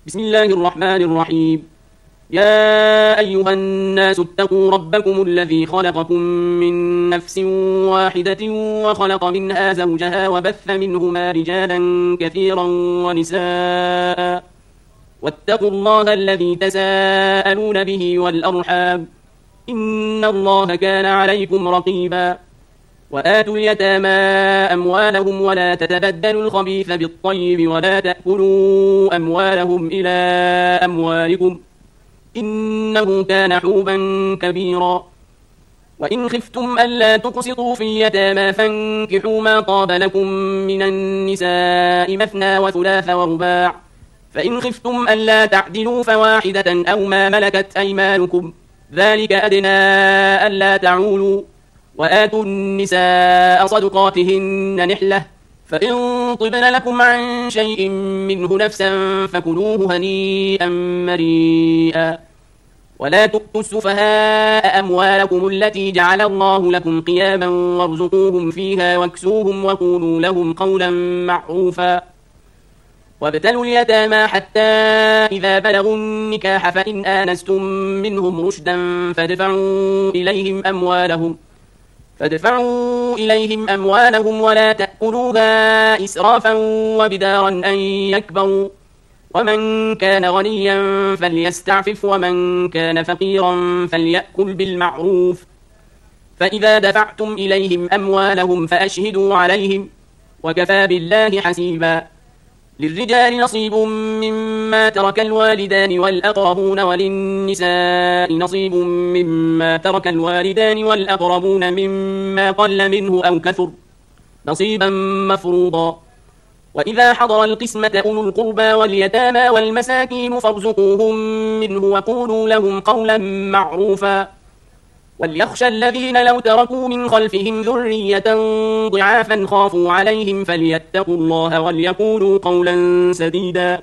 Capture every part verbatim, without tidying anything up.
بسم الله الرحمن الرحيم. يا أيها الناس اتقوا ربكم الذي خلقكم من نفس واحدة وخلق منها زوجها وبث منهما رجالا كثيرا ونساء واتقوا الله الذي تساءلون به والأرحام إن الله كان عليكم رقيبا. وآتوا اليتامى أموالهم ولا تتبدلوا الخبيث بالطيب ولا تأكلوا أموالهم إلى أموالكم إنه كان حوبا كبيرا. وإن خفتم ألا تقسطوا في اليتامى فانكحوا ما طاب لكم من النساء مثنى وثلاث ورباع، فإن خفتم ألا تعدلوا فواحدة أو ما ملكت أيمانكم ذلك أدنى ألا تعولوا. وآتوا النساء صدقاتهن نحلة، فإن طبن لكم عن شيء منه نفسا فكلوه هنيئا مريئا. ولا تؤتوا السفهاء أموالكم التي جعل الله لكم قياما وارزقوهم فيها واكسوهم وقولوا لهم قولا معروفا. وابتلوا اليتامى حتى إذا بلغوا النكاح فإن آنستم منهم رشدا فادفعوا إليهم أموالهم فادفعوا إليهم أموالهم ولا تأكلوها إسرافا وبدارا أن يكبروا. ومن كان غنيا فليستعفف ومن كان فقيرا فليأكل بالمعروف. فإذا دفعتم إليهم أموالهم فأشهدوا عليهم وكفى بالله حسيبا. للرجال نصيب مما ترك الوالدان والأقربون وللنساء نصيب مما ترك الوالدان والأقربون مما قل منه أو كثر نصيبا مفروضا. وإذا حضر القسمة أولو القربى واليتامى والمساكين فارزقوهم منه وقولوا لهم قولا معروفا. وليخشى الذين لو تركوا من خلفهم ذرية ضعافا خافوا عليهم فليتقوا الله وليقولوا قولا سديدا.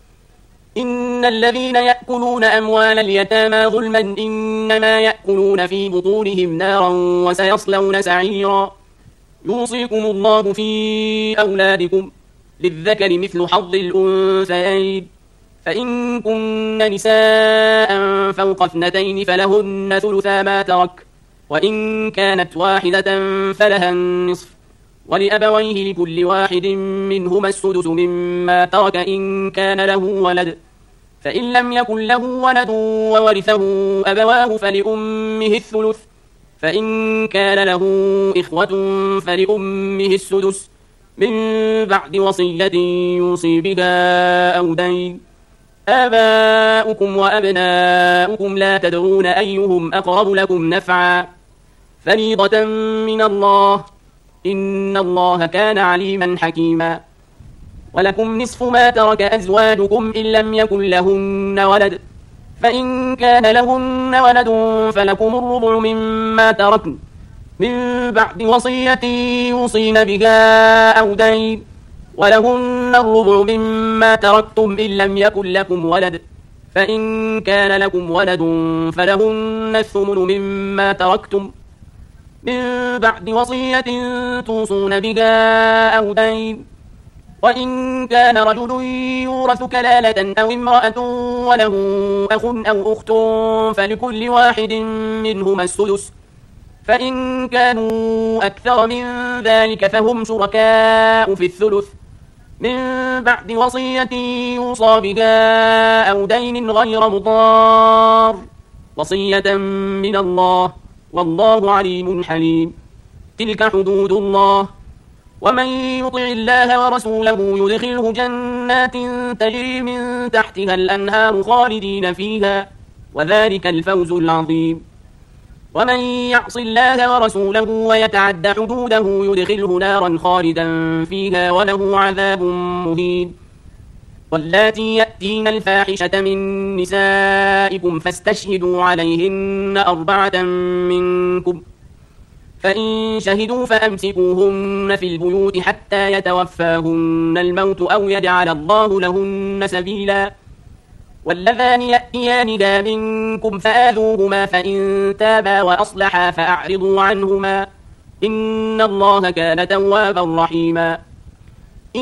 إن الذين يأكلون أموال اليتامى ظلما إنما يأكلون في بطونهم نارا وسيصلون سعيرا. يوصيكم الله في أولادكم للذكر مثل حظ الأنثيين، فإن كن نساء فوق اثنتين فلهن ثلثا ما ترك، وإن كانت واحدة فلها النصف، ولأبويه لكل واحد منهما السدس مما ترك إن كان له ولد، فإن لم يكن له ولد وورثه أبواه فلأمه الثلث، فإن كان له إخوة فلأمه السدس من بعد وصية يوصي بها أو دين. آباؤكم وأبناؤكم لا تدرون أيهم أقرب لكم نفعا فريضة من الله إن الله كان عليما حكيما. ولكم نصف ما ترك أزواجكم إن لم يكن لهن ولد، فإن كان لهن ولد فلكم الربع مما تركن من بعد وصية يوصين بها أو دين، ولهن الربع مما تركتم إن لم يكن لكم ولد، فإن كان لكم ولد فلهن الثمن مما تركتم من بعد وصية توصون بها أو دين. وإن كان رجل يورث كلالة أو امرأة وله أخ أو أخت فلكل واحد منهما السدس، فإن كانوا أكثر من ذلك فهم شركاء في الثلث من بعد وصية يوصى بها أو دين غير مضار، وصية من الله والله عليم حليم. تلك حدود الله، ومن يطع الله ورسوله يدخله جنات تجري من تحتها الأنهار خالدين فيها وذلك الفوز العظيم. ومن يعص الله ورسوله ويتعد حدوده يدخله نارا خالدا فيها وله عذاب مهين. واللاتي يأتين الفاحشة من نسائكم فاستشهدوا عليهن أربعة منكم، فإن شهدوا فأمسكوهن في البيوت حتى يتوفاهن الموت أو يجعل الله لهن سبيلا. واللذان يأتيانها منكم فآذوهما فإن تابا وأصلحا فأعرضوا عنهما إن الله كان توابا رحيما. إن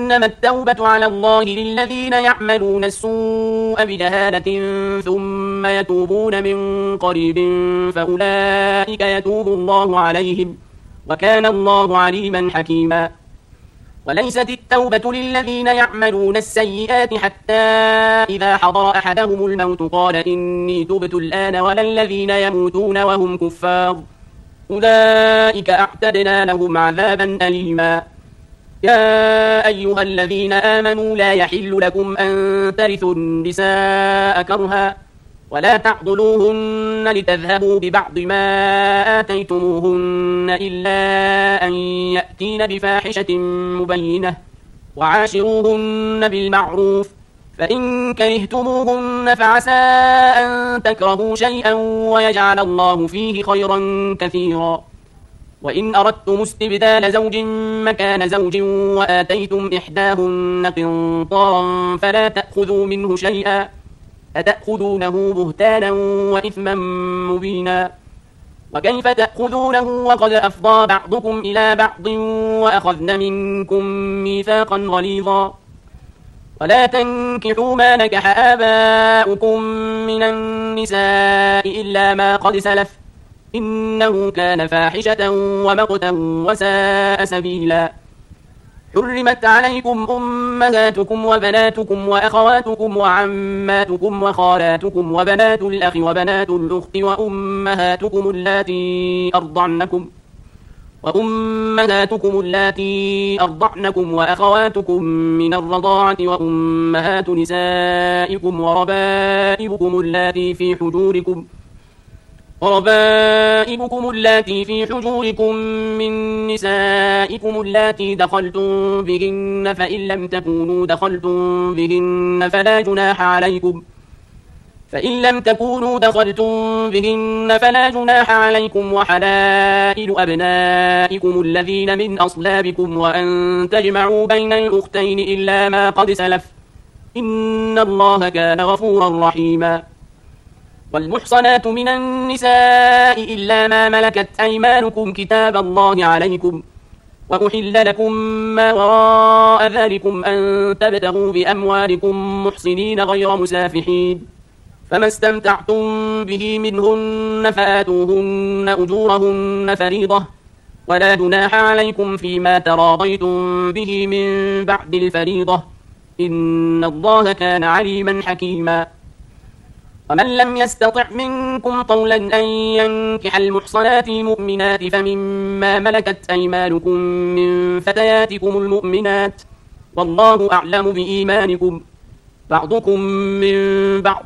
إنما التوبة على الله للذين يعملون السوء بجهالة ثم يتوبون من قريب فأولئك يتوب الله عليهم وكان الله عليما حكيما. وليست التوبة للذين يعملون السيئات حتى إذا حضر أحدهم الموت قال إني تبت الآن ولا الذين يموتون وهم كفار أولئك أعتدنا لهم عذابا أليما. يا أيها الذين آمنوا لا يحل لكم أن ترثوا النساء كرها ولا تعضلوهن لتذهبوا ببعض ما آتيتموهن إلا أن يأتين بفاحشة مبينة وعاشروهن بالمعروف فإن كرهتموهن فعسى أن تكرهوا شيئا ويجعل الله فيه خيرا كثيرا. وإن أردتم استبدال زوج مكان زوج وآتيتم إحداهن قنطارا فلا تأخذوا منه شيئا أتأخذونه بهتانا وإثما مبينا. وكيف تأخذونه وقد أفضى بعضكم إلى بعض وأخذن منكم ميثاقا غليظا. ولا تنكحوا ما نكح آباؤكم من النساء إلا ما قد سلف إنه كان فاحشة ومقتا وساء سبيلا. حرمت عليكم أمهاتكم وبناتكم وأخواتكم وعماتكم وخالاتكم وبنات الأخ وبنات الأخت وأمهاتكم اللاتي أرضعنكم وأمهاتكم اللاتي أرضعنكم وأخواتكم من الرضاعة وأمهات نسائكم وربائبكم اللاتي في حجوركم وربائبكم اللاتي في حجوركم من نسائكم اللاتي دخلتم بهن فإن لم تكونوا دخلتم بهن فلا جناح عليكم فإن لم تكونوا دخلتم بهن فلا جناح عليكم وحلائل أبنائكم الذين من أصلابكم وأن تجمعوا بين الأختين إلا ما قد سلف إن الله كان غفورا رحيما. والمحصنات من النساء إلا ما ملكت أيمانكم كتاب الله عليكم وأحل لكم ما وراء ذلكم أن تبتغوا بأموالكم محصنين غير مسافحين فما استمتعتم به منهن فآتوهن أجورهن فريضة ولا جناح عليكم فيما تراضيتم به من بعد الفريضة إن الله كان عليما حكيما. ومن لم يستطع منكم طولا أن ينكح المحصنات المؤمنات فمما ملكت أيمانكم من فتياتكم المؤمنات والله أعلم بإيمانكم بعضكم من بعض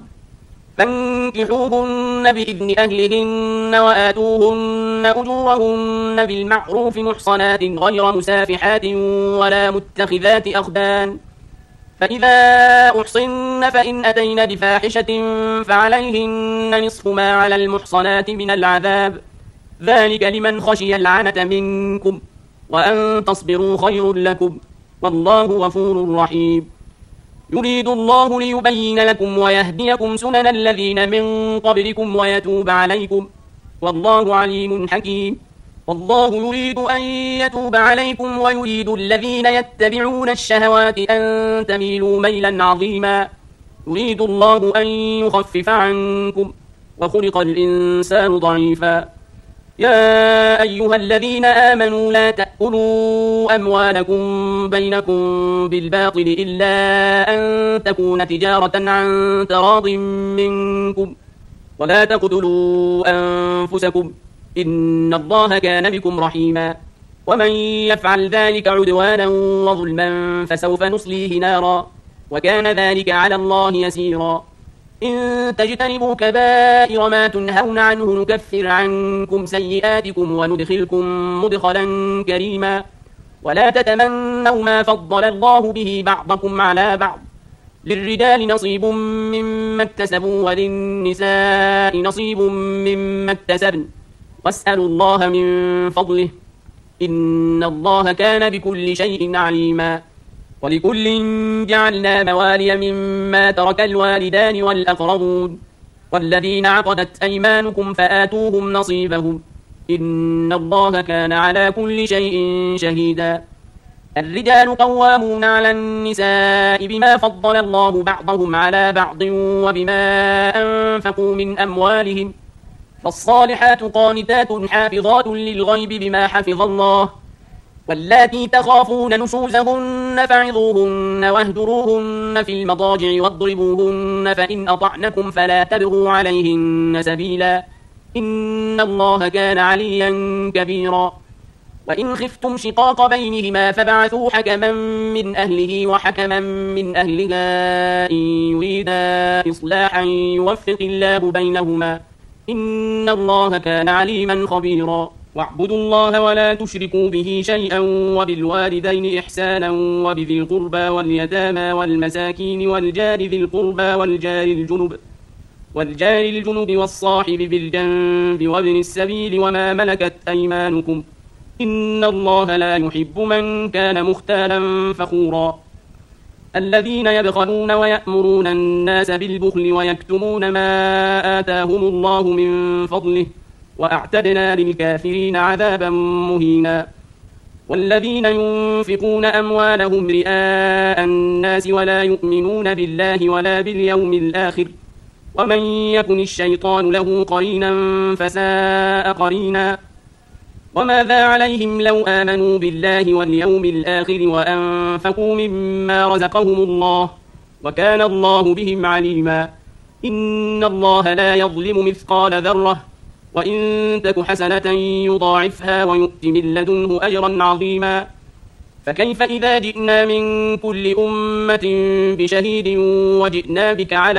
فانكحوهن بإذن أهلهن وآتوهن أجورهن بالمعروف محصنات غير مسافحات ولا متخذات أخدان فإذا أحصن فإن أتين بفاحشة فعليهن نصف ما على المحصنات من العذاب ذلك لمن خشي العنة منكم وأن تصبروا خير لكم والله غفور رحيم. يريد الله ليبين لكم ويهديكم سنن الذين من قبلكم ويتوب عليكم والله عليم حكيم. والله يريد أن يتوب عليكم ويريد الذين يتبعون الشهوات أن تميلوا ميلا عظيما. يريد الله أن يخفف عنكم وخلق الإنسان ضعيفا. يا أيها الذين آمنوا لا تأكلوا أموالكم بينكم بالباطل إلا أن تكون تجارة عن تراض منكم ولا تقتلوا أنفسكم إن الله كان بكم رحيما. ومن يفعل ذلك عدوانا وظلما فسوف نصليه نارا وكان ذلك على الله يسيرا. إن تجتنبوا كبائر ما تنهون عنه نكفر عنكم سيئاتكم وندخلكم مدخلا كريما. ولا تتمنوا ما فضل الله به بعضكم على بعض للرجال نصيب مما اكتسبوا وللنساء نصيب مما اكتسبن واسألوا الله من فضله إن الله كان بكل شيء عليما. ولكل جعلنا موالي مما ترك الوالدان والأقربون والذين عقدت أيمانكم فآتوهم نصيبهم إن الله كان على كل شيء شهيدا. الرجال قوامون على النساء بما فضل الله بعضهم على بعض وبما أنفقوا من أموالهم، فالصالحات قانتات حافظات للغيب بما حفظ الله، واللاتي تخافون نشوزهن فعظوهن واهجروهن في المضاجع واضربوهن، فإن أطعنكم فلا تبغوا عليهن سبيلا، إن الله كان عليا كبيرا. وإن خفتم شقاق بينهما فابعثوا حكما من أهله وحكما من أهلها إن يريدا إصلاحا يوفق الله بينهما، إن الله كان عليما خبيرا. واعبدوا الله ولا تشركوا به شيئا وبالوالدين إحسانا وبذي القربى واليتامى والمساكين والجار ذي القربى والجار الجنب والجار الجنب والصاحب بالجنب وابن السبيل وما ملكت أيمانكم، إن الله لا يحب من كان مختالا فخورا. الذين يبخلون ويأمرون الناس بالبخل ويكتمون ما آتاهم الله من فضله، وأعتدنا للكافرين عذابا مهينا. والذين ينفقون أموالهم رئاء الناس ولا يؤمنون بالله ولا باليوم الآخر، ومن يكن الشيطان له قرينا فساء قرينا. وماذا عليهم لو آمنوا بالله واليوم الآخر وأنفقوا مما رزقهم الله، وكان الله بهم عليما. إن الله لا يظلم مثقال ذرة، وإن تك حسنة يضاعفها ويؤت من لدنه أجرا عظيما. فكيف إذا جئنا من كل أمة بشهيد وجئنا بك على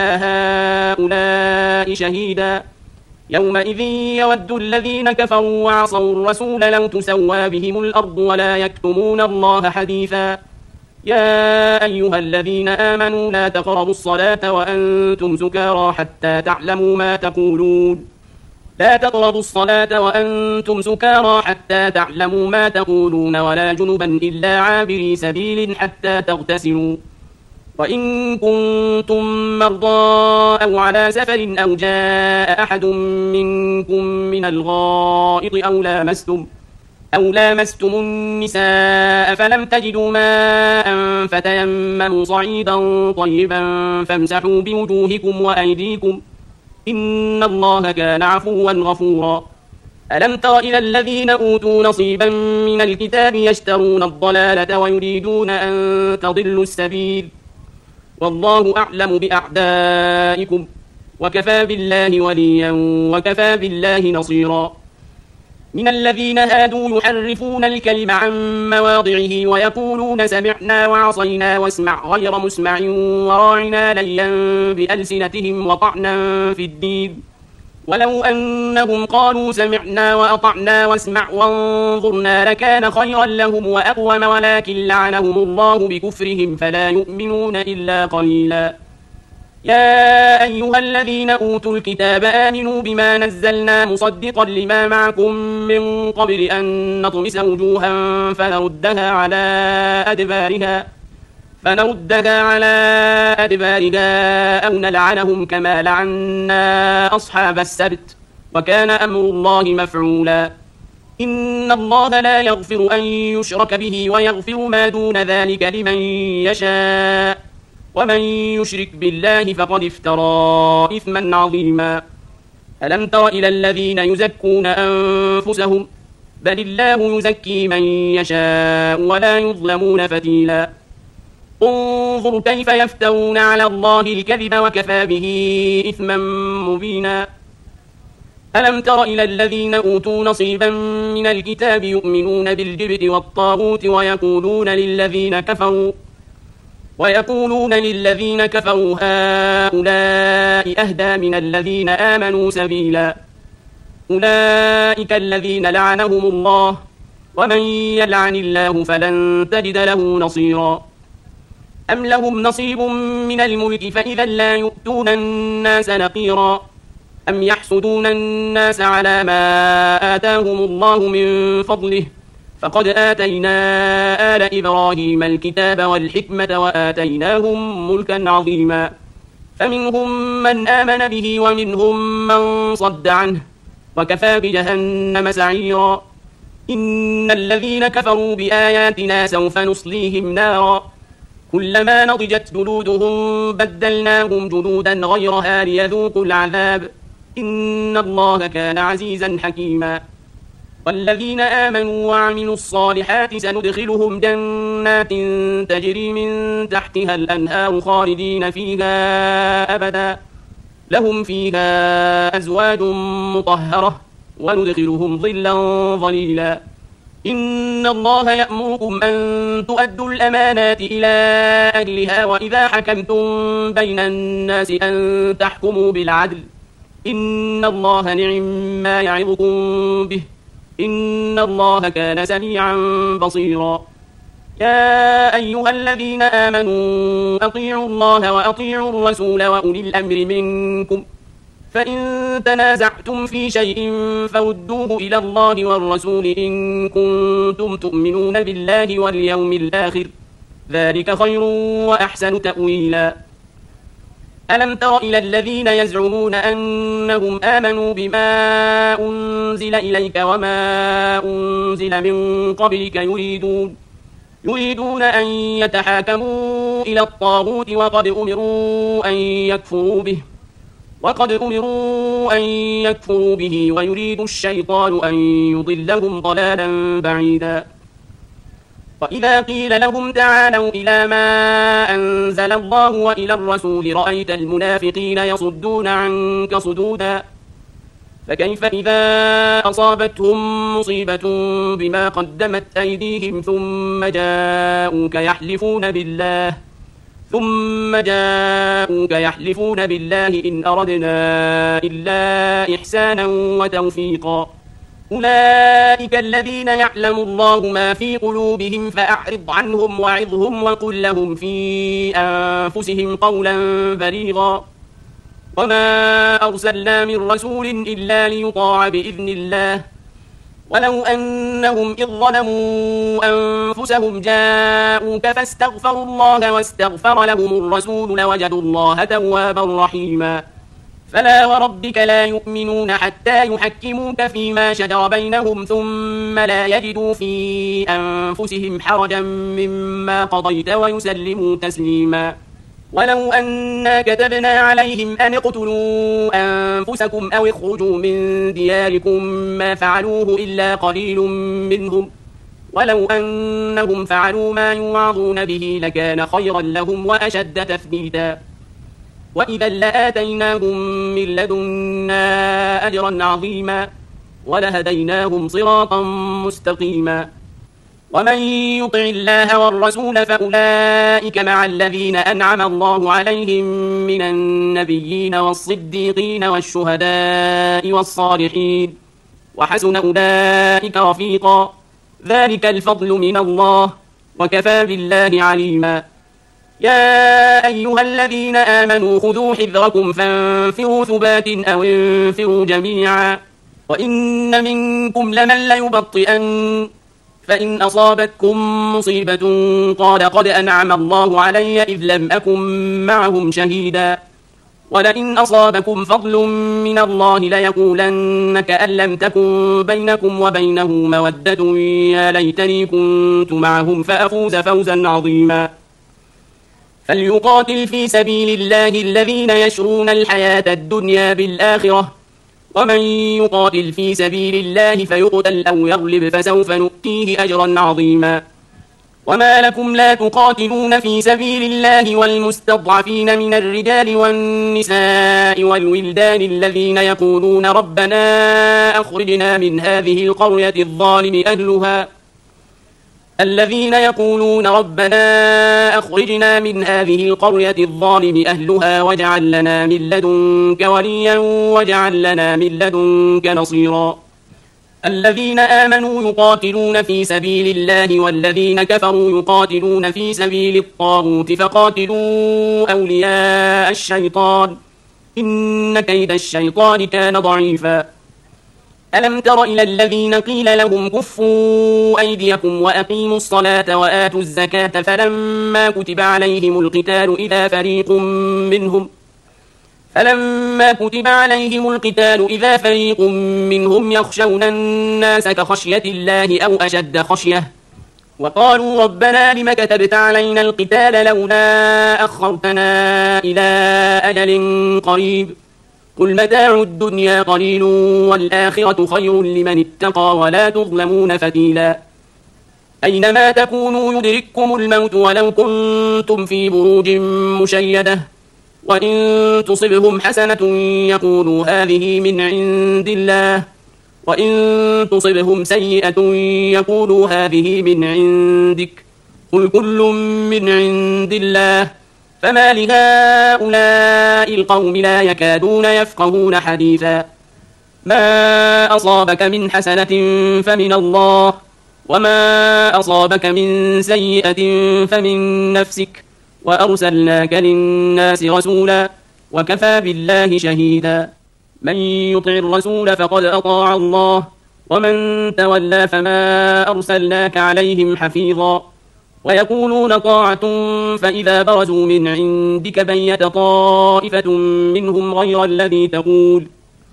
هؤلاء شهيدا، يومئذ يود الذين كفروا وعصوا الرسول لو تسوى بهم الأرض ولا يكتمون الله حديثا. يا أيها الذين آمنوا لا تقربوا الصلاة وأنتم سكارى حتى تعلموا ما تقولون لا تقربوا الصلاة وأنتم سكارى حتى تعلموا ما تقولون ولا جنبا إلا عابري سبيل حتى تغتسلوا، وإن كنتم مرضى أو على سفر أو جاء أحد منكم من الغائط أو لامستم أو لامستم النساء فلم تجدوا ماء فتيمموا صعيدا طيبا فامسحوا بوجوهكم وأيديكم، إن الله كان عفوا غفورا. ألم تر إلى الذين أوتوا نصيبا من الكتاب يشترون الضلالة ويريدون أن تضلوا السبيل، والله أعلم بأعدائكم، وكفى بالله وليا وكفى بالله نصيرا. من الذين هادوا يحرفون الكلم عن مواضعه ويقولون سمعنا وعصينا واسمع غير مسمع وراعنا ليا بألسنتهم وطعنا في الدين، ولو أنهم قالوا سمعنا وأطعنا واسمع وانظرنا لكان خيرا لهم وأقوم، ولكن لعنهم الله بكفرهم فلا يؤمنون إلا قليلا. يا أيها الذين أوتوا الكتاب آمنوا بما نزلنا مصدقا لما معكم من قبل أن نطمس وجوها فنردها على أدبارها فنردها على أدبارها أو نلعنهم كما لعنا أصحاب السبت، وكان أمر الله مفعولا. إن الله لا يغفر أن يشرك به ويغفر ما دون ذلك لمن يشاء، ومن يشرك بالله فقد افترى إثما عظيما. ألم تر إلى الذين يزكون أنفسهم بل الله يزكي من يشاء ولا يظلمون فتيلا. انظر كيف يفترون على الله الكذب وكفى به إثما مبينا. ألم تر إلى الذين أوتوا نصيبا من الكتاب يؤمنون بالجبت والطاغوت ويقولون للذين كفروا ويقولون للذين كفروا هؤلاء أهدى من الذين آمنوا سبيلا. أولئك الذين لعنهم الله، ومن يلعن الله فلن تجد له نصيرا. أم لهم نصيب من الملك فإذا لا يؤتون الناس نقيرا، أم يحسدون الناس على ما آتاهم الله من فضله، فقد آتينا آل إبراهيم الكتاب والحكمة وآتيناهم ملكا عظيما. فمنهم من آمن به ومنهم من صد عنه، وكفى بجهنم سعيرا. إن الذين كفروا بآياتنا سوف نصليهم نارا كلما نضجت جلودهم بدلناهم جلودا غيرها ليذوقوا العذاب إن الله كان عزيزا حكيما. والذين آمنوا وعملوا الصالحات سندخلهم جنات تجري من تحتها الأنهار خالدين فيها أبدا لهم فيها أزواج مطهرة وندخلهم ظلا ظليلا. إن الله يأمركم أن تؤدوا الأمانات إلى أهلها وإذا حكمتم بين الناس أن تحكموا بالعدل إن الله نعم ما يعظكم به إن الله كان سميعا بصيرا. يا أيها الذين آمنوا أطيعوا الله وأطيعوا الرسول وأولي الأمر منكم فإن تنازعتم في شيء فردوه إلى الله والرسول إن كنتم تؤمنون بالله واليوم الآخر ذلك خير وأحسن تأويلا. ألم تر إلى الذين يزعمون أنهم آمنوا بما أنزل إليك وما أنزل من قبلك يريدون يريدون أن يتحاكموا إلى الطاغوت وقد أمروا أن يكفروا به وقد أمروا أن يكفروا به ويريد الشيطان أن يضلهم ضلالا بعيدا. وإذا قيل لهم تعالوا إلى ما أنزل الله وإلى الرسول رأيت المنافقين يصدون عنك صدودا فكيف إذا أصابتهم مصيبة بما قدمت أيديهم ثم جاءوك يحلفون بالله ثم جاءوك يحلفون بالله إن أردنا إلا إحسانا وتوفيقا أولئك الذين يعلم الله ما في قلوبهم فأعرض عنهم وعظهم وقل لهم في أنفسهم قولا بليغا. وما أرسلنا من رسول إلا ليطاع بإذن الله ولو أنهم إذ ظلموا أنفسهم جاءوك فاستغفروا الله واستغفر لهم الرسول لوجدوا الله توابا رحيما. فلا وربك لا يؤمنون حتى يحكموك فيما شجر بينهم ثم لا يجدوا في أنفسهم حرجا مما قضيت ويسلموا تسليما. ولو أنا كتبنا عليهم أن اقتلوا أنفسكم أو اخرجوا من دياركم ما فعلوه إلا قليل منهم ولو أنهم فعلوا ما يوعظون به لكان خيرا لهم وأشد تثبيتا وإذا لآتيناهم من لدنا أجرا عظيما ولهديناهم صراطا مستقيما. ومن يطع الله والرسول فأولئك مع الذين أنعم الله عليهم من النبيين والصديقين والشهداء والصالحين وحسن أولئك رفيقا ذلك الفضل من الله وكفى بالله عليما. يا أيها الذين آمنوا خذوا حذركم فانفروا ثبات أو انفروا جميعا وإن منكم لمن ليبطئن فإن أصابتكم مصيبة قال قد أنعم الله علي إذ لم أكن معهم شهيدا ولئن أصابكم فضل من الله ليقولن كأن لم تكن بينكم وبينه مودة يا ليتني كنت معهم فأفوز فوزا عظيما. فليقاتل في سبيل الله الذين يشرون الحياة الدنيا بالآخرة ومن يقاتل في سبيل الله فيقتل أو يغلب فسوف نؤتيه أجرا عظيما. وما لكم لا تقاتلون في سبيل الله والمستضعفين من الرجال والنساء والولدان الذين يقولون ربنا أخرجنا من هذه القرية الظالم أهلها الذين يقولون ربنا أخرجنا من هذه القرية الظالم أهلها واجعل لنا من لدنك وليا واجعل لنا من لدنك نصيرا. الذين آمنوا يقاتلون في سبيل الله والذين كفروا يقاتلون في سبيل الطاغوت فقاتلوا أولياء الشيطان إن كيد الشيطان كان ضعيفا. ألم تر إلى الذين قيل لهم كفوا أيديكم وأقيموا الصلاة وآتوا الزكاة فلما كتب عليهم القتال إذا فريق منهم فلما كتب عليهم القتال إذا فريق منهم يخشون الناس كخشية الله أو أشد خشية وقالوا ربنا لم كتبت علينا القتال لولا أخرتنا إلى أجل قريب قل متاع الدنيا قليل والآخرة خير لمن اتقى ولا تظلمون فتيلا أينما تكونوا يدرككم الموت ولو كنتم في بروج مشيدة وإن تصبهم حسنة يقولوا هذه من عند الله وإن تصبهم سيئة يقولوا هذه من عندك قل كل من عند الله فما لهؤلاء القوم لا يكادون يفقهون حديثا ما أصابك من حسنة فمن الله وما أصابك من سيئة فمن نفسك وأرسلناك للناس رسولا وكفى بالله شهيدا من يطع الرسول فقد أطاع الله ومن تولى فما أرسلناك عليهم حفيظا ويقولون طاعة فإذا برزوا من عندك بيت طائفة منهم غير الذي تقول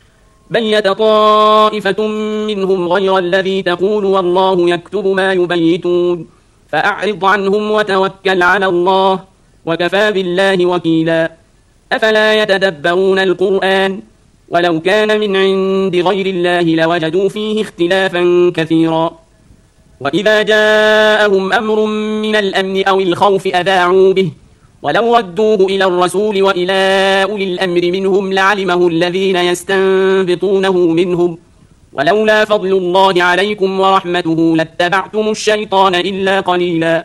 بيت طائفة منهم غير الذي تقول والله يكتب ما يبيتون فأعرض عنهم وتوكل على الله وكفى بالله وكيلا أفلا يتدبرون القرآن ولو كان من عند غير الله لوجدوا فيه اختلافا كثيرا وإذا جاءهم أمر من الأمن أو الخوف أذاعوا به ولو ردوه إلى الرسول وإلى أولي الأمر منهم لعلمه الذين يستنبطونه منهم ولولا فضل الله عليكم ورحمته لاتبعتم الشيطان إلا قليلا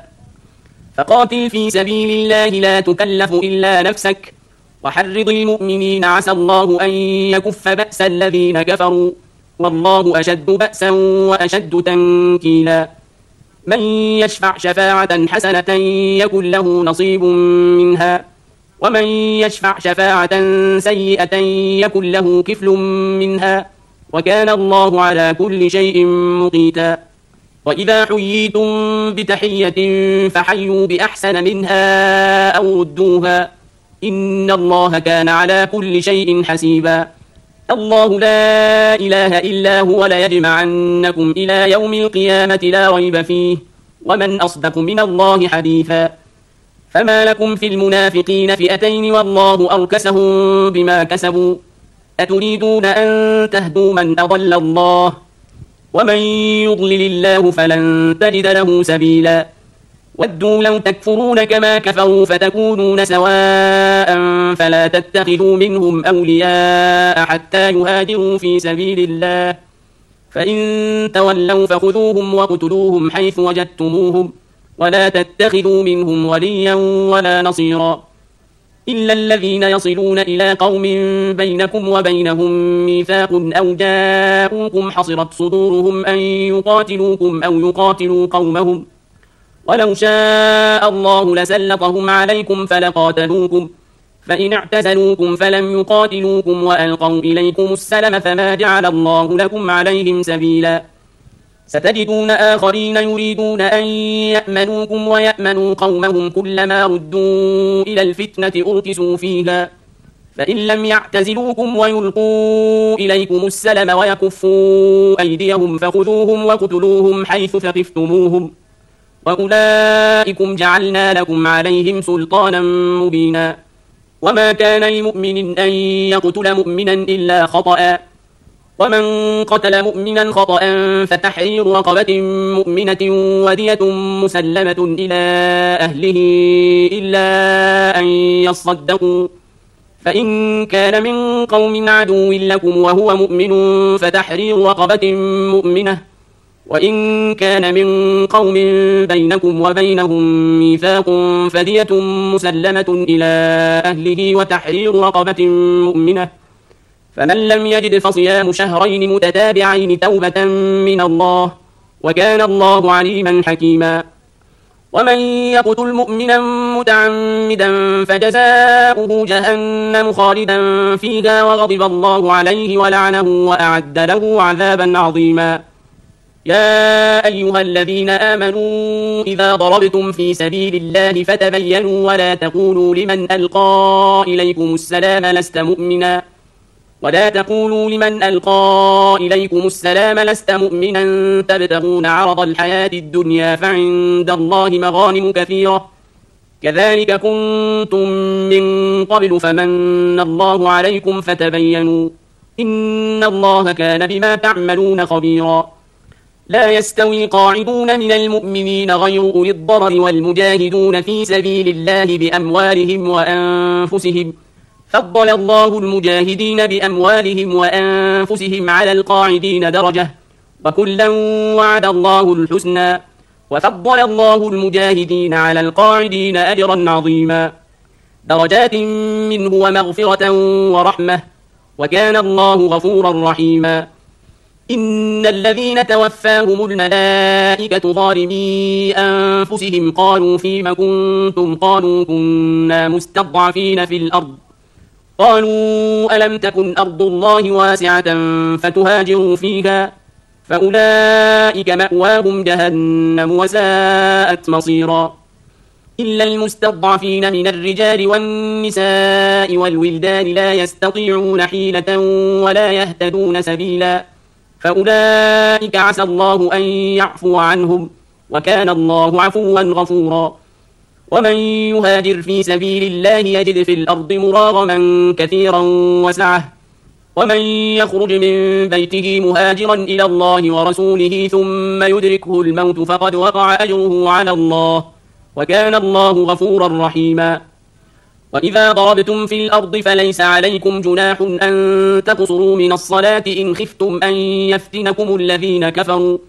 فقاتل في سبيل الله لا تكلف إلا نفسك وحرض المؤمنين عسى الله أن يكف بأس الذين كفروا والله أشد بأسا وأشد تنكيلا من يشفع شفاعة حسنة يكن له نصيب منها ومن يشفع شفاعة سيئة يكن له كفل منها وكان الله على كل شيء مقيتا وإذا حييتم بتحية فحيوا بأحسن منها أو ردوها إن الله كان على كل شيء حسيبا الله لا إله إلا هو ليجمعنكم إلى يوم القيامة لا ريب فيه ومن أصدق من الله حديثا فما لكم في المنافقين فئتين والله أركسهم بما كسبوا أتريدون أن تهدوا من أضل الله ومن يضلل الله فلن تجد له سبيلا ودوا لو تكفرون كما كفروا فتكونون سواء فلا تتخذوا منهم أولياء حتى يهاجروا في سبيل الله فإن تولوا فخذوهم وقتلوهم حيث وجدتموهم ولا تتخذوا منهم وليا ولا نصيرا إلا الذين يصلون إلى قوم بينكم وبينهم ميثاق أو جاءوكم حصرت صدورهم أن يقاتلوكم أو يقاتلوا قومهم ولو شاء الله لسلطهم عليكم فلقاتلوكم فإن اعتزلوكم فلم يقاتلوكم وألقوا إليكم السلم فما جعل الله لكم عليهم سبيلا ستجدون آخرين يريدون أن يأمنوكم ويأمنوا قومهم كلما ردوا إلى الفتنة أركسوا فيها فإن لم يعتزلوكم ويلقوا إليكم السلم ويكفوا أيديهم فخذوهم وقتلوهم حيث ثقفتموهم وأولئكم جعلنا لكم عليهم سلطانا مبينا وما كان لمؤمن أن يقتل مؤمنا إلا خطأ ومن قتل مؤمنا خطأ فتحرير رقبة مؤمنة ودية مسلمة إلى أهله إلا أن يصدقوا فإن كان من قوم عدو لكم وهو مؤمن فتحرير رقبة مؤمنة وإن كان من قوم بينكم وبينهم ميثاق فدية مسلمة إلى أهله وتحرير رقبة مؤمنة فمن لم يجد فصيام شهرين متتابعين توبة من الله وكان الله عليما حكيما ومن يقتل مؤمنا متعمدا فجزاؤه جهنم خالدا فيها وغضب الله عليه ولعنه وأعد له عذابا عظيما يا أيها الذين آمنوا إذا ضربتم في سبيل الله فتبينوا ولا تقولوا لمن ألقى إليكم السلام لست مؤمنا ولا تقولوا لمن ألقى إليكم السلام لست مؤمنا تبتغون عرض الحياة الدنيا فعند الله مغانم كثيرة كذلك كنتم من قبل فمن الله عليكم فتبينوا إن الله كان بما تعملون خبيرا لا يستوي قاعدون من المؤمنين غير أولي الضرر والمجاهدون في سبيل الله بأموالهم وأنفسهم فضل الله المجاهدين بأموالهم وأنفسهم على القاعدين درجة وكلا وعد الله الحسنى وفضل الله المجاهدين على القاعدين أجرا عظيما درجات منه ومغفرة ورحمة وكان الله غفورا رحيما إن الذين توفاهم الملائكة ظالمي أنفسهم قالوا فيم كنتم قالوا كنا مستضعفين في الأرض قالوا ألم تكن أرض الله واسعة فتهاجروا فيها فأولئك مأواهم جهنم وساءت مصيرا إلا المستضعفين من الرجال والنساء والولدان لا يستطيعون حيلة ولا يهتدون سبيلا فأولئك عسى الله أن يعفو عنهم وكان الله عفوا غفورا ومن يهاجر في سبيل الله يجد في الأرض مراغما كثيرا وسعة ومن يخرج من بيته مهاجرا إلى الله ورسوله ثم يدركه الموت فقد وقع أجره على الله وكان الله غفورا رحيما وإذا ضربتم في الأرض فليس عليكم جناح أن تقصروا من الصلاة إن خفتم أن يفتنكم الذين كفروا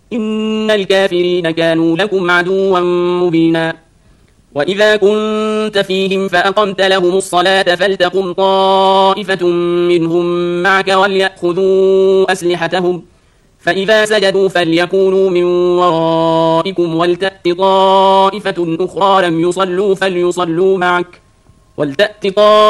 إن الكافرين كانوا لكم عدوا مبينا وإذا كنت فيهم فأقمت لهم الصلاة فلتقم طائفة منهم معك وليأخذوا أسلحتهم فإذا سجدوا فليكونوا من ورائكم ولتأت طائفة أخرى لم يصلوا فليصلوا معك ولتأت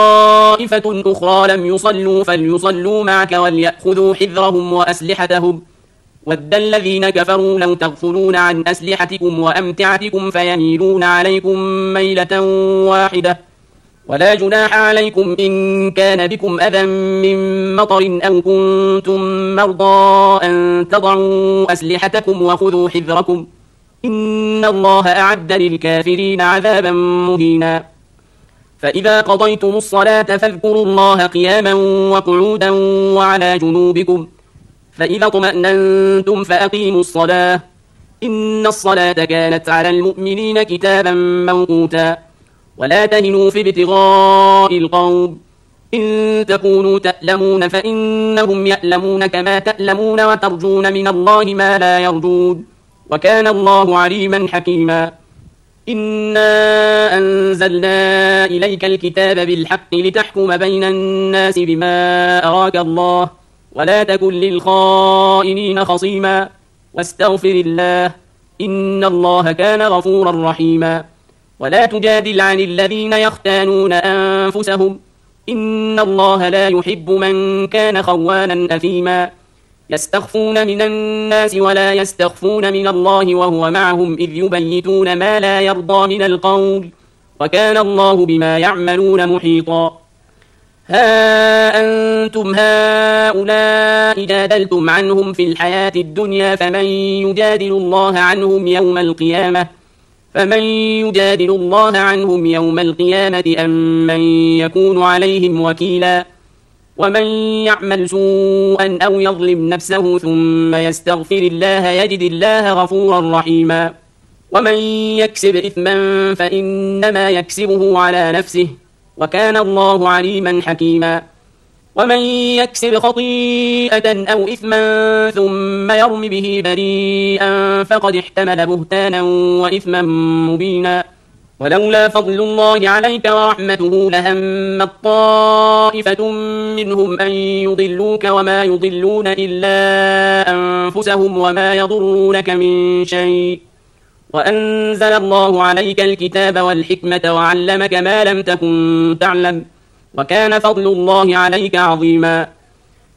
طائفة أخرى لم يصلوا فليصلوا معك وليأخذوا حذرهم وأسلحتهم ود الذين كفروا لو تغفلون عن أسلحتكم وأمتعتكم فيميلون عليكم ميلة واحدة ولا جناح عليكم إن كان بكم أذى من مطر أو كنتم مرضى أن تضعوا أسلحتكم وخذوا حذركم إن الله أعد للكافرين عذابا مهينا فإذا قضيتم الصلاة فاذكروا الله قياما وقعودا وعلى جنوبكم فإذا اطمأننتم فأقيموا الصلاة إن الصلاة كانت على المؤمنين كتابا موقوتا ولا تهنوا في ابتغاء القوم إن تكونوا تألمون فإنهم يألمون كما تألمون وترجون من الله ما لا يرجون وكان الله عليما حكيما إنا أنزلنا إليك الكتاب بالحق لتحكم بين الناس بما أراك الله ولا تكن للخائنين خصيما واستغفر الله إن الله كان غفورا رحيما ولا تجادل عن الذين يختانون أنفسهم إن الله لا يحب من كان خوانا أثيما يستخفون من الناس ولا يستخفون من الله وهو معهم إذ يبيتون ما لا يرضى من القول وكان الله بما يعملون محيطا ها أنتم هؤلاء جادلتم عنهم في الحياة الدنيا فمن يجادل الله عنهم يوم القيامة فمن يجادل الله عنهم يوم القيامة أم من يكون عليهم وكيلا ومن يعمل سوءا أو يظلم نفسه ثم يستغفر الله يجد الله غفورا رحيما ومن يكسب إثما فإنما يكسبه على نفسه وكان الله عليما حكيما ومن يكسب خطيئة أو إثما ثم يرم به بريئا فقد احتمل بهتانا وإثما مبينا ولولا فضل الله عليك ورحمته لهمت طائفة منهم أن يضلوك وما يضلون إلا أنفسهم وما يضرونك من شيء وأنزل الله عليك الكتاب والحكمة وعلمك ما لم تكن تعلم وكان فضل الله عليك عظيما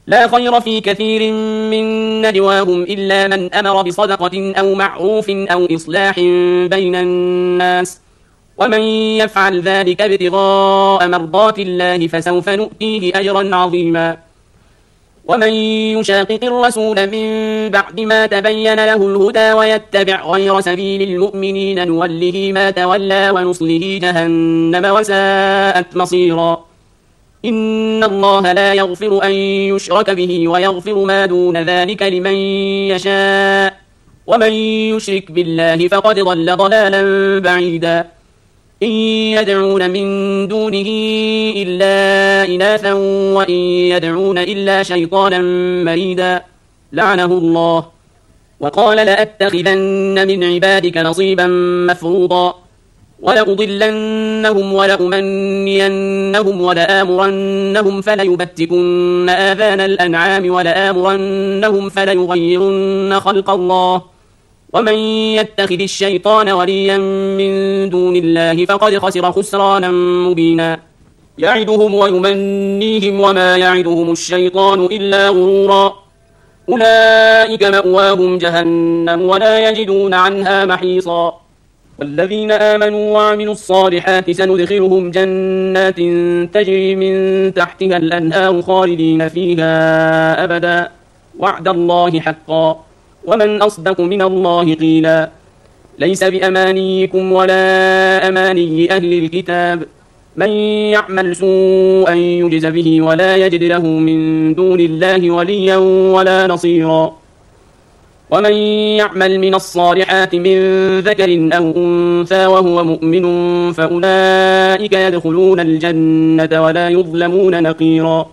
لا خير في كثير من نجواهم إلا من أمر بصدقة أو معروف أو إصلاح بين الناس، ومن يفعل ذلك ابتغاء مرضات الله فسوف نؤتيه أجرا عظيما. ومن يشاقق الرسول من بعد ما تبين له الهدى ويتبع غير سبيل المؤمنين نوله ما تولى ونصله جهنم وساءت مصيرا. إن الله لا يغفر أن يشرك به ويغفر ما دون ذلك لمن يشاء، ومن يشرك بالله فقد ضل ضلالا بعيدا. إن يدعون من دونه إلا إناثا وإن يدعون إلا شيطانا مريدا لعنه الله. وقال لأتخذن من عبادك نصيبا مفروضا ولأضلنهم ولأمنينهم ولآمرنهم فليبتكن آذان الأنعام ولآمرنهم فليغيرن خلق الله. ومن يتخذ الشيطان وليا من دون الله فقد خسر خسرانا مبينا. يعدهم ويمنيهم وما يعدهم الشيطان إلا غرورا. أولئك مأواهم جهنم ولا يجدون عنها محيصا. والذين آمنوا وعملوا الصالحات سندخلهم جنات تجري من تحتها الأنهار خالدين فيها أبدا وعد الله حقا ومن أصدق من الله قيلا. ليس بأمانيكم ولا أماني أهل الكتاب، من يعمل سوءا يجز به ولا يجد له من دون الله وليا ولا نصيرا. ومن يعمل من الصالحات من ذكر أو أنثى وهو مؤمن فأولئك يدخلون الجنة ولا يظلمون نقيرا.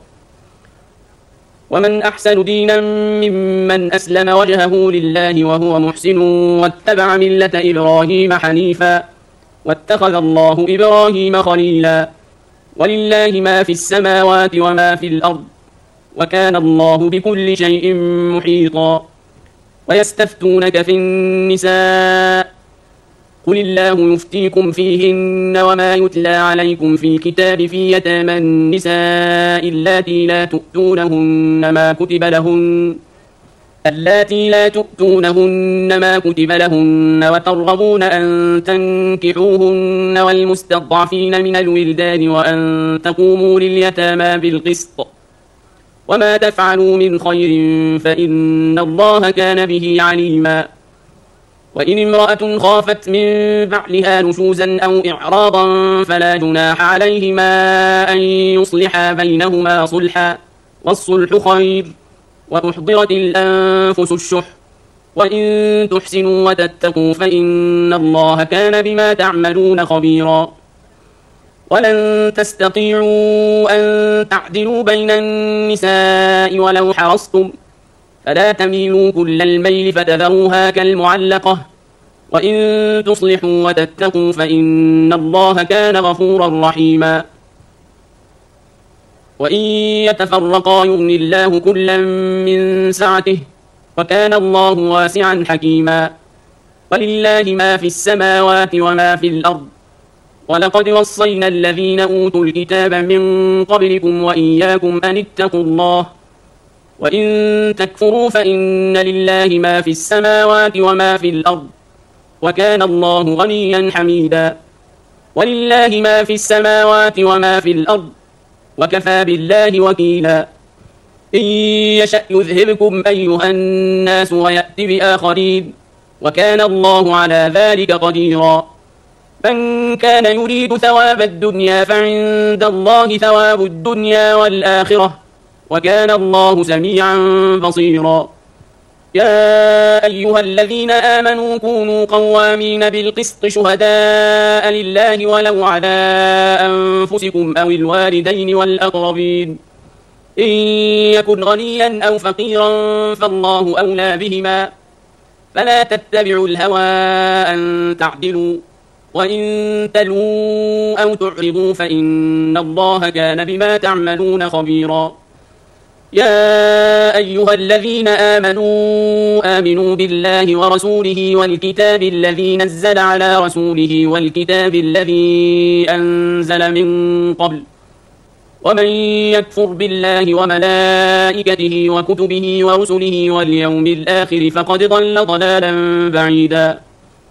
ومن أحسن دينا ممن أسلم وجهه لله وهو محسن واتبع ملة إبراهيم حنيفا واتخذ الله إبراهيم خليلا. ولله ما في السماوات وما في الأرض وكان الله بكل شيء محيطا. ويستفتونك في النساء قل الله يفتيكم فيهن وما يتلى عليكم في الكتاب في يتامى النساء اللاتي لا تؤتونهن ما كتب لهن اللاتي لا تؤتونهن ما كتب لهن وترغبون أن تنكحوهن والمستضعفين من الولدان وأن تقوموا لليتامى بالقسط وما تفعلوا من خير فإن الله كان به عليما. وإن امرأة خافت من بعلها نشوزا أو إعراضا فلا جناح عليهما أن يصلحا بينهما صلحا والصلح خير وأحضرت الأنفس الشح وإن تحسنوا وتتقوا فإن الله كان بما تعملون خبيرا. ولن تستطيعوا أن تعدلوا بين النساء ولو حرصتم فلا تميلوا كل الميل فتذروها كالمعلقة وإن تصلحوا وتتقوا فإن الله كان غفورا رحيما. وإن يتفرقا يغني الله كلا من سعته وكان الله واسعا حكيما. ولله ما في السماوات وما في الأرض ولقد وصينا الذين أوتوا الكتاب من قبلكم وإياكم أن اتقوا الله وإن تكفروا فإن لله ما في السماوات وما في الأرض وكان الله غنيا حميدا. ولله ما في السماوات وما في الأرض وكفى بالله وكيلا. إن يشأ يذهبكم أيها الناس ويأتي بآخرين وكان الله على ذلك قديرا. من كان يريد ثواب الدنيا فعند الله ثواب الدنيا والآخرة وكان الله سميعا بصيرا. يا أيها الذين آمنوا كونوا قوامين بالقسط شهداء لله ولو على أنفسكم أو الوالدين والأقربين إن يكن غنيا أو فقيرا فالله أولى بهما فلا تتبعوا الهوى أن تعدلوا وإن تلووا أو تعرضوا فإن الله كان بما تعملون خبيرا. يا أيها الذين آمنوا آمنوا بالله ورسوله والكتاب الذي نزل على رسوله والكتاب الذي أنزل من قبل ومن يكفر بالله وملائكته وكتبه ورسله واليوم الآخر فقد ضل ضلالا بعيدا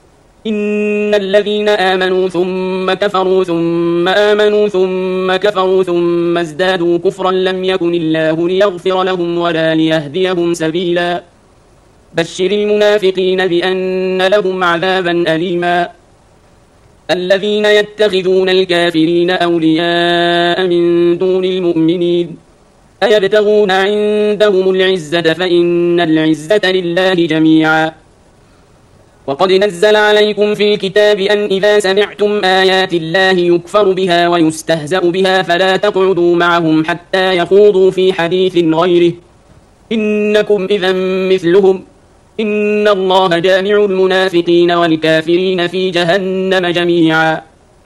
إن الذين آمنوا ثم كفروا ثم آمنوا ثم كفروا ثم ازدادوا كفرا لم يكن الله ليغفر لهم ولا ليهديهم سبيلا بشر المنافقين بأن لهم عذابا أليما الذين يتخذون الكافرين أولياء من دون المؤمنين أيبتغون عندهم العزة فإن العزة لله جميعا وقد نزل عليكم في الكتاب أن إذا سمعتم آيات الله يكفر بها ويستهزأ بها فلا تقعدوا معهم حتى يخوضوا في حديث غيره إنكم إذا مثلهم إن الله جامع المنافقين والكافرين في جهنم جميعا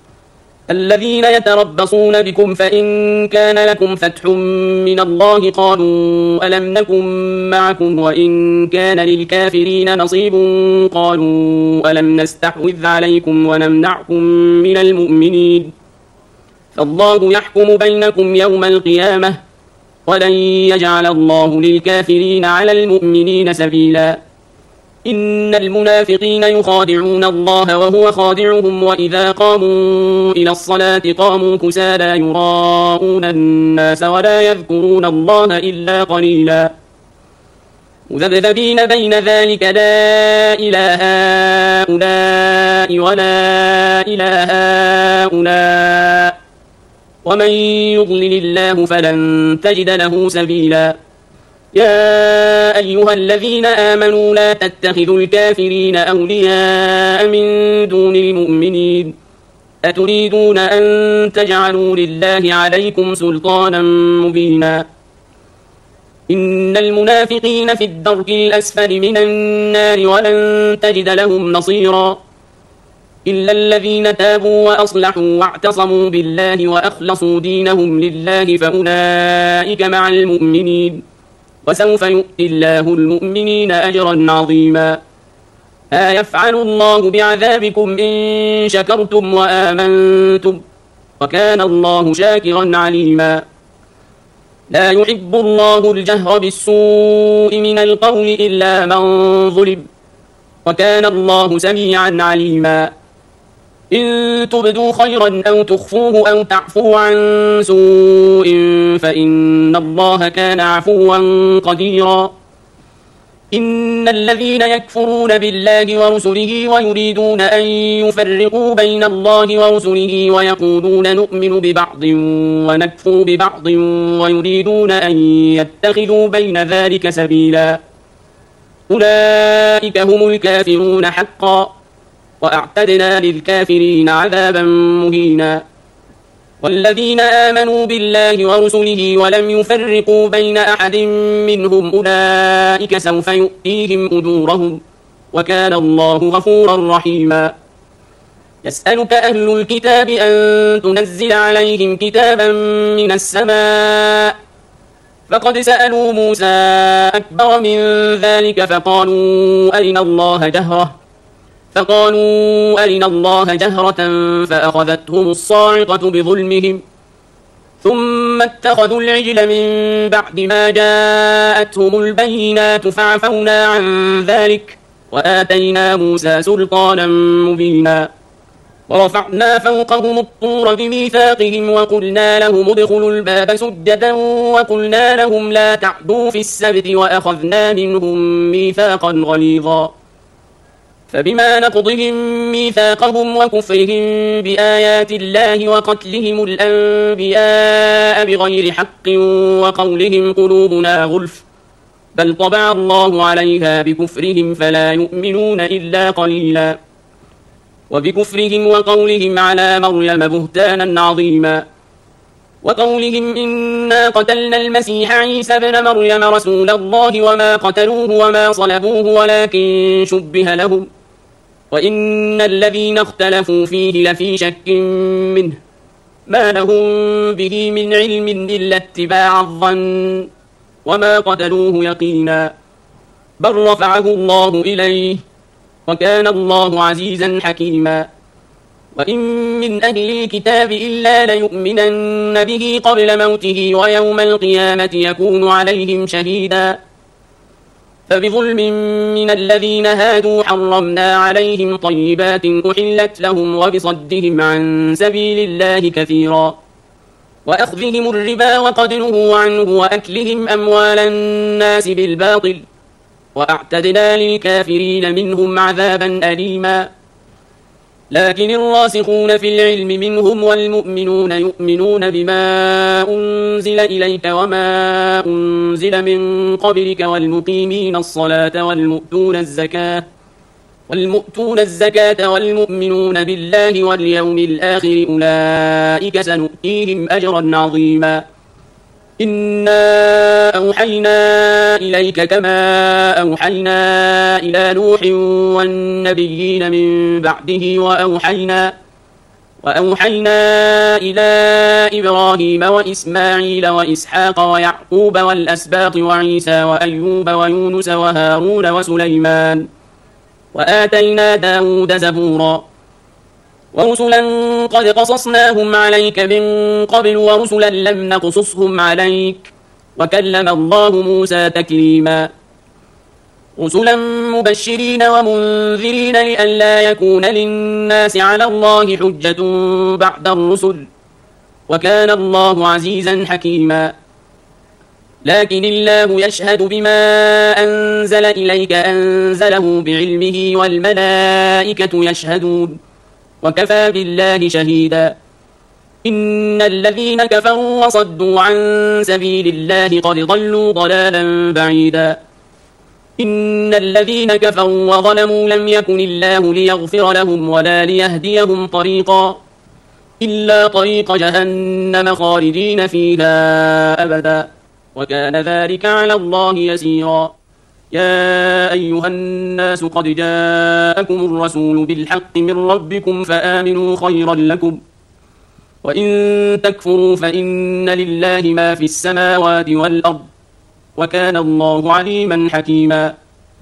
الذين يتربصون بكم فإن كان لكم فتح من الله قالوا ألم نكن معكم وإن كان للكافرين نصيب قالوا ألم نستحوذ عليكم ونمنعكم من المؤمنين فالله يحكم بينكم يوم القيامة ولن يجعل الله للكافرين على المؤمنين سبيلا إن المنافقين يخادعون الله وهو خادعهم وإذا قاموا إلى الصلاة قاموا كسالى يراءون الناس ولا يذكرون الله إلا قليلا مذبذبين بين ذلك لا إله هؤلاء ولا إله هؤلاء ومن يضلل الله فلن تجد له سبيلا يا أيها الذين آمنوا لا تتخذوا الكافرين أولياء من دون المؤمنين أتريدون أن تجعلوا لله عليكم سلطانا مبينا إن المنافقين في الدرك الأسفل من النار ولن تجد لهم نصيرا إلا الذين تابوا وأصلحوا واعتصموا بالله وأخلصوا دينهم لله فأولئك مع المؤمنين وسوف يؤتي الله المؤمنين أجرا عظيما ها يفعل الله بعذابكم إن شكرتم وآمنتم وكان الله شاكرا عليما لا يحب الله الجهر بالسوء من القول إلا من ظلم وكان الله سميعا عليما إن تبدوا خيرا أو تخفوه أو تعفوا عن سوء فإن الله كان عفوا قديرا إن الذين يكفرون بالله ورسله ويريدون أن يفرقوا بين الله ورسله ويقولون نؤمن ببعض ونكفر ببعض ويريدون أن يتخذوا بين ذلك سبيلا أولئك هم الكافرون حقا وأعتدنا للكافرين عذابا مهينا والذين آمنوا بالله ورسله ولم يفرقوا بين أحد منهم أولئك سوف يؤتيهم أجورهم وكان الله غفورا رحيما يسألك أهل الكتاب أن تنزل عليهم كتابا من السماء فقد سألوا موسى أكبر من ذلك فقالوا أرنا الله جهرة فقالوا أرنا الله جهرة فأخذتهم الصاعقة بظلمهم ثم اتخذوا العجل من بعد ما جاءتهم البينات فعفونا عن ذلك وآتينا موسى سلطانا مبينا ورفعنا فوقهم الطور بميثاقهم وقلنا لهم ادخلوا الباب سجدا وقلنا لهم لا تعدوا في السبت وأخذنا منهم ميثاقا غليظا فبما نقضهم ميثاقهم وكفرهم بآيات الله وقتلهم الأنبياء بغير حق وقولهم قلوبنا غلف بل طبع الله عليها بكفرهم فلا يؤمنون إلا قليلا وبكفرهم وقولهم على مريم بهتانا عظيما وقولهم إنا قتلنا المسيح عيسى ابن مريم رسول الله وما قتلوه وما صلبوه ولكن شبه لهم وإن الذين اختلفوا فيه لفي شك منه ما لهم به من علم إلا اتباع الظن وما قتلوه يقينا بل رفعه الله إليه وكان الله عزيزا حكيما وإن من أهل الكتاب إلا ليؤمنن به قبل موته ويوم القيامة يكون عليهم شهيدا فبظلم من الذين هادوا حرمنا عليهم طيبات أحلت لهم وبصدهم عن سبيل الله كثيرا وأخذهم الربا وقد نهوا عنه وأكلهم أموال الناس بالباطل وأعتدنا للكافرين منهم عذابا أليما لكن الراسخون في العلم منهم والمؤمنون يؤمنون بما أنزل إليك وما أنزل من قبلك والمقيمين الصلاة والمؤتون الزكاة والمؤتون الزكاة والمؤمنون بالله واليوم الآخر أولئك سنؤتيهم أجرا عظيما إنا أوحينا إليك كما أوحينا إلى نوح والنبيين من بعده وأوحينا وأوحينا إلى إبراهيم وإسماعيل وإسحاق ويعقوب والأسباط وعيسى وأيوب ويونس وهارون وسليمان وآتينا داود زبورا ورسلا قد قصصناهم عليك من قبل ورسلا لم نقصصهم عليك وكلم الله موسى تكليما رسلا مبشرين ومنذرين لئلا يكون للناس على الله حجة بعد الرسل وكان الله عزيزا حكيما لكن الله يشهد بما أنزل إليك أنزله بعلمه والملائكة يشهدون وكفى بالله شهيدا إن الذين كفروا وصدوا عن سبيل الله قد ضلوا ضلالا بعيدا إن الذين كفروا وظلموا لم يكن الله ليغفر لهم ولا ليهديهم طريقا إلا طريق جهنم خالدين فيها أبدا وكان ذلك على الله يسيرا يا أيها الناس قد جاءكم الرسول بالحق من ربكم فآمنوا خيرا لكم وإن تكفروا فإن لله ما في السماوات والأرض وكان الله عليما حكيما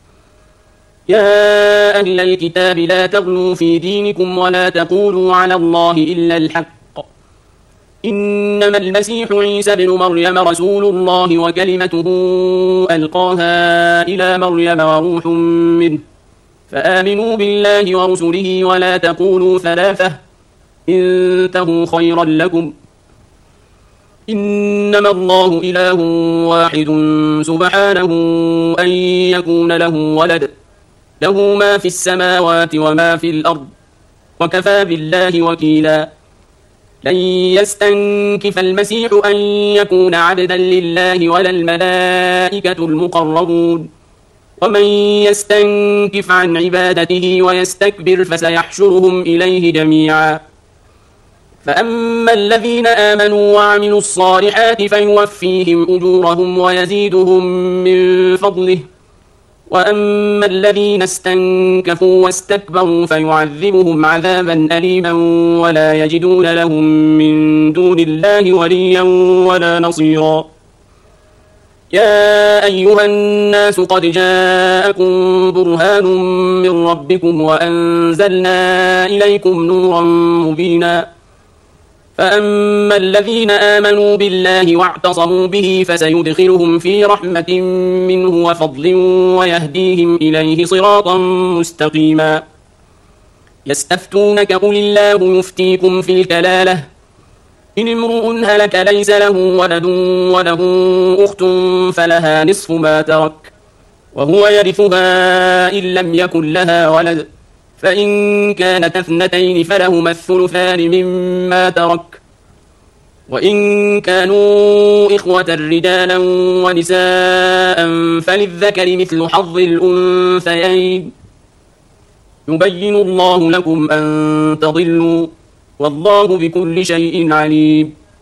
يا أهل الكتاب لا تغلوا في دينكم ولا تقولوا على الله إلا الحق إنما المسيح عيسى بن مريم رسول الله وكلمته ألقاها إلى مريم وروح منه فآمنوا بالله ورسله ولا تقولوا ثلاثة انتهوا خيرا لكم إنما الله إله واحد سبحانه أن يكون له ولد له ما في السماوات وما في الأرض وكفى بالله وكيلا لن يستنكف المسيح أن يكون عبدا لله ولا الملائكة المقربون ومن يستنكف عن عبادته ويستكبر فسيحشرهم إليه جميعا فأما الذين آمنوا وعملوا الصالحات فيوفيهم أجورهم ويزيدهم من فضله وأما الذين استنكفوا واستكبروا فيعذبهم عذابا أليما ولا يجدون لهم من دون الله وليا ولا نصيرا يا أيها الناس قد جاءكم برهان من ربكم وأنزلنا إليكم نورا مبينا فأما الذين آمنوا بالله واعتصموا به فسيدخلهم في رحمة منه وفضل ويهديهم إليه صراطا مستقيما يستفتونك قل الله يفتيكم في الكلالة إن امرؤ هلك ليس له ولد وله أخت فلها نصف ما ترك وهو يرثها إن لم يكن لها ولد فإن كانت اثنتين فلهما الثلثان مما ترك وإن كانوا إخوة رجالا ونساء فللذكر مثل حظ الأنثيين يبين الله لكم أن تضلوا والله بكل شيء عليم